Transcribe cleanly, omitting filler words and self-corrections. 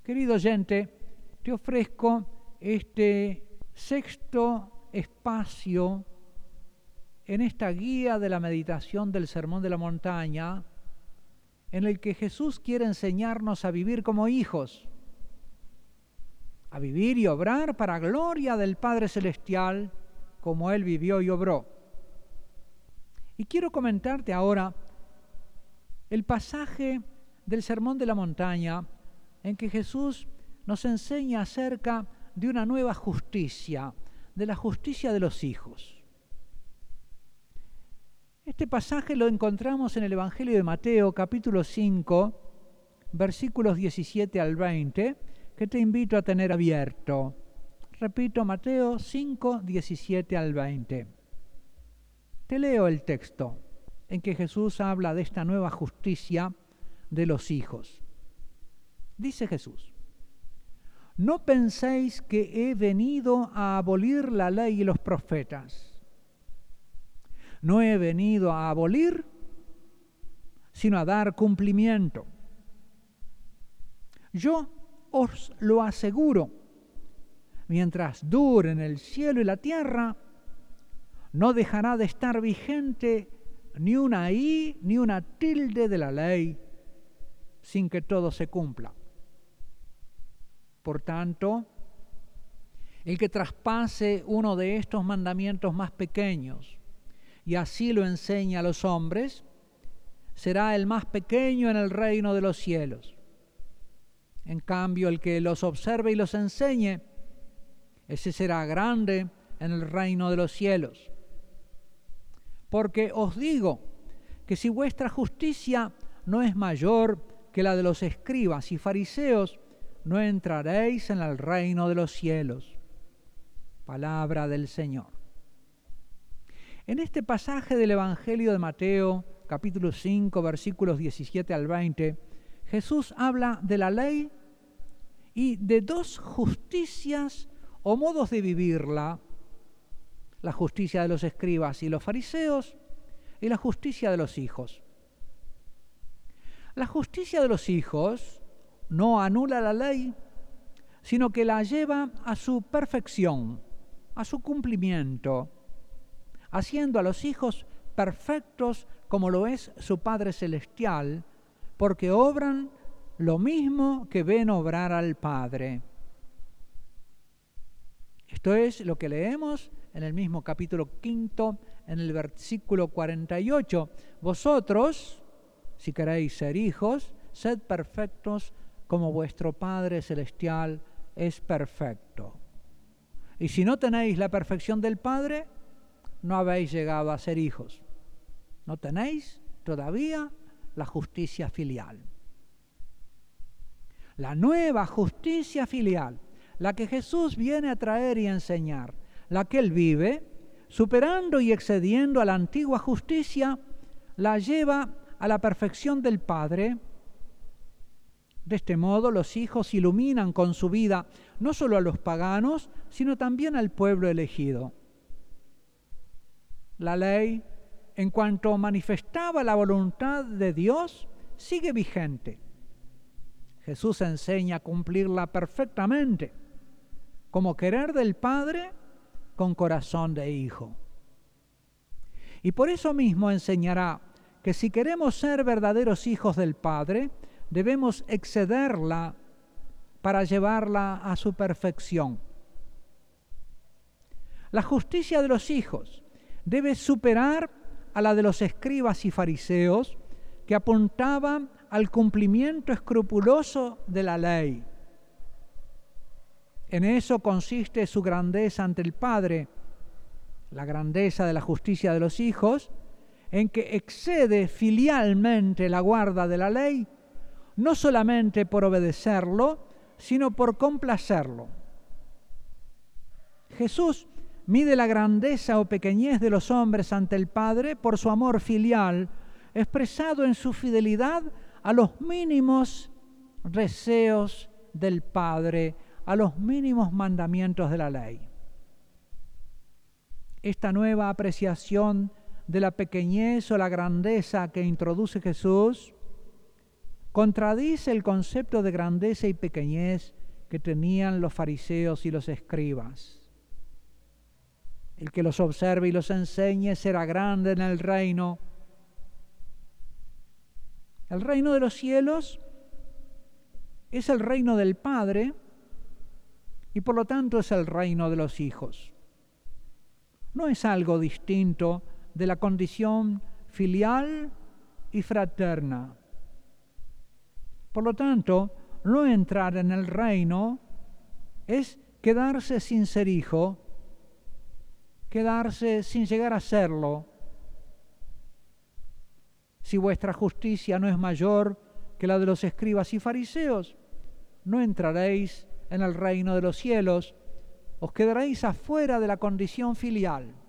Querido oyente, te ofrezco este sexto espacio en esta guía de la meditación del Sermón de la Montaña, en el que Jesús quiere enseñarnos a vivir como hijos, a vivir y obrar para gloria del Padre Celestial, como Él vivió y obró. Y quiero comentarte ahora el pasaje del Sermón de la Montaña en que Jesús nos enseña acerca de una nueva justicia, de la justicia de los hijos. Este pasaje lo encontramos en el Evangelio de Mateo, capítulo 5, versículos 17 al 20, que te invito a tener abierto. Repito, Mateo 5, 17 al 20. Te leo el texto en que Jesús habla de esta nueva justicia de los hijos. Dice Jesús: no penséis que he venido a abolir la ley y los profetas. No he venido a abolir, sino a dar cumplimiento. Yo os lo aseguro, mientras duren el cielo y la tierra, no dejará de estar vigente ni una i ni una tilde de la ley, sin que todo se cumpla. Por tanto, el que traspase uno de estos mandamientos más pequeños y así lo enseña a los hombres, será el más pequeño en el reino de los cielos. En cambio, el que los observe y los enseñe, ese será grande en el reino de los cielos. Porque os digo que si vuestra justicia no es mayor que la de los escribas y fariseos, no entraréis en el reino de los cielos. Palabra del Señor. En este pasaje del Evangelio de Mateo, capítulo 5, versículos 17 al 20, Jesús habla de la ley y de dos justicias o modos de vivirla: la justicia de los escribas y los fariseos y la justicia de los hijos. La justicia de los hijos no anula la ley, sino que la lleva a su perfección, a su cumplimiento, haciendo a los hijos perfectos como lo es su Padre Celestial, porque obran lo mismo que ven obrar al Padre. Esto es lo que leemos en el mismo capítulo 5, en el versículo 48. Vosotros, si queréis ser hijos, sed perfectos como vuestro Padre Celestial es perfecto. Y si no tenéis la perfección del Padre, no habéis llegado a ser hijos. No tenéis todavía la justicia filial. La nueva justicia filial, la que Jesús viene a traer y a enseñar, la que Él vive, superando y excediendo a la antigua justicia, la lleva a la perfección del Padre. De este modo, los hijos iluminan con su vida no solo a los paganos, sino también al pueblo elegido. La ley, en cuanto manifestaba la voluntad de Dios, sigue vigente. Jesús enseña a cumplirla perfectamente, como querer del Padre con corazón de hijo. Y por eso mismo enseñará que si queremos ser verdaderos hijos del Padre, debemos excederla para llevarla a su perfección. La justicia de los hijos debe superar a la de los escribas y fariseos, que apuntaban al cumplimiento escrupuloso de la ley. En eso consiste su grandeza ante el Padre. La grandeza de la justicia de los hijos, en que excede filialmente la guarda de la ley, no solamente por obedecerlo, sino por complacerlo. Jesús mide la grandeza o pequeñez de los hombres ante el Padre por su amor filial, expresado en su fidelidad a los mínimos deseos del Padre, a los mínimos mandamientos de la ley. Esta nueva apreciación de la pequeñez o la grandeza que introduce Jesús contradice el concepto de grandeza y pequeñez que tenían los fariseos y los escribas. El que los observe y los enseñe será grande en el reino. El reino de los cielos es el reino del Padre y por lo tanto es el reino de los hijos. No es algo distinto de la condición filial y fraterna. Por lo tanto, no entrar en el reino es quedarse sin ser hijo, quedarse sin llegar a serlo. Si vuestra justicia no es mayor que la de los escribas y fariseos, no entraréis en el reino de los cielos, os quedaréis afuera de la condición filial.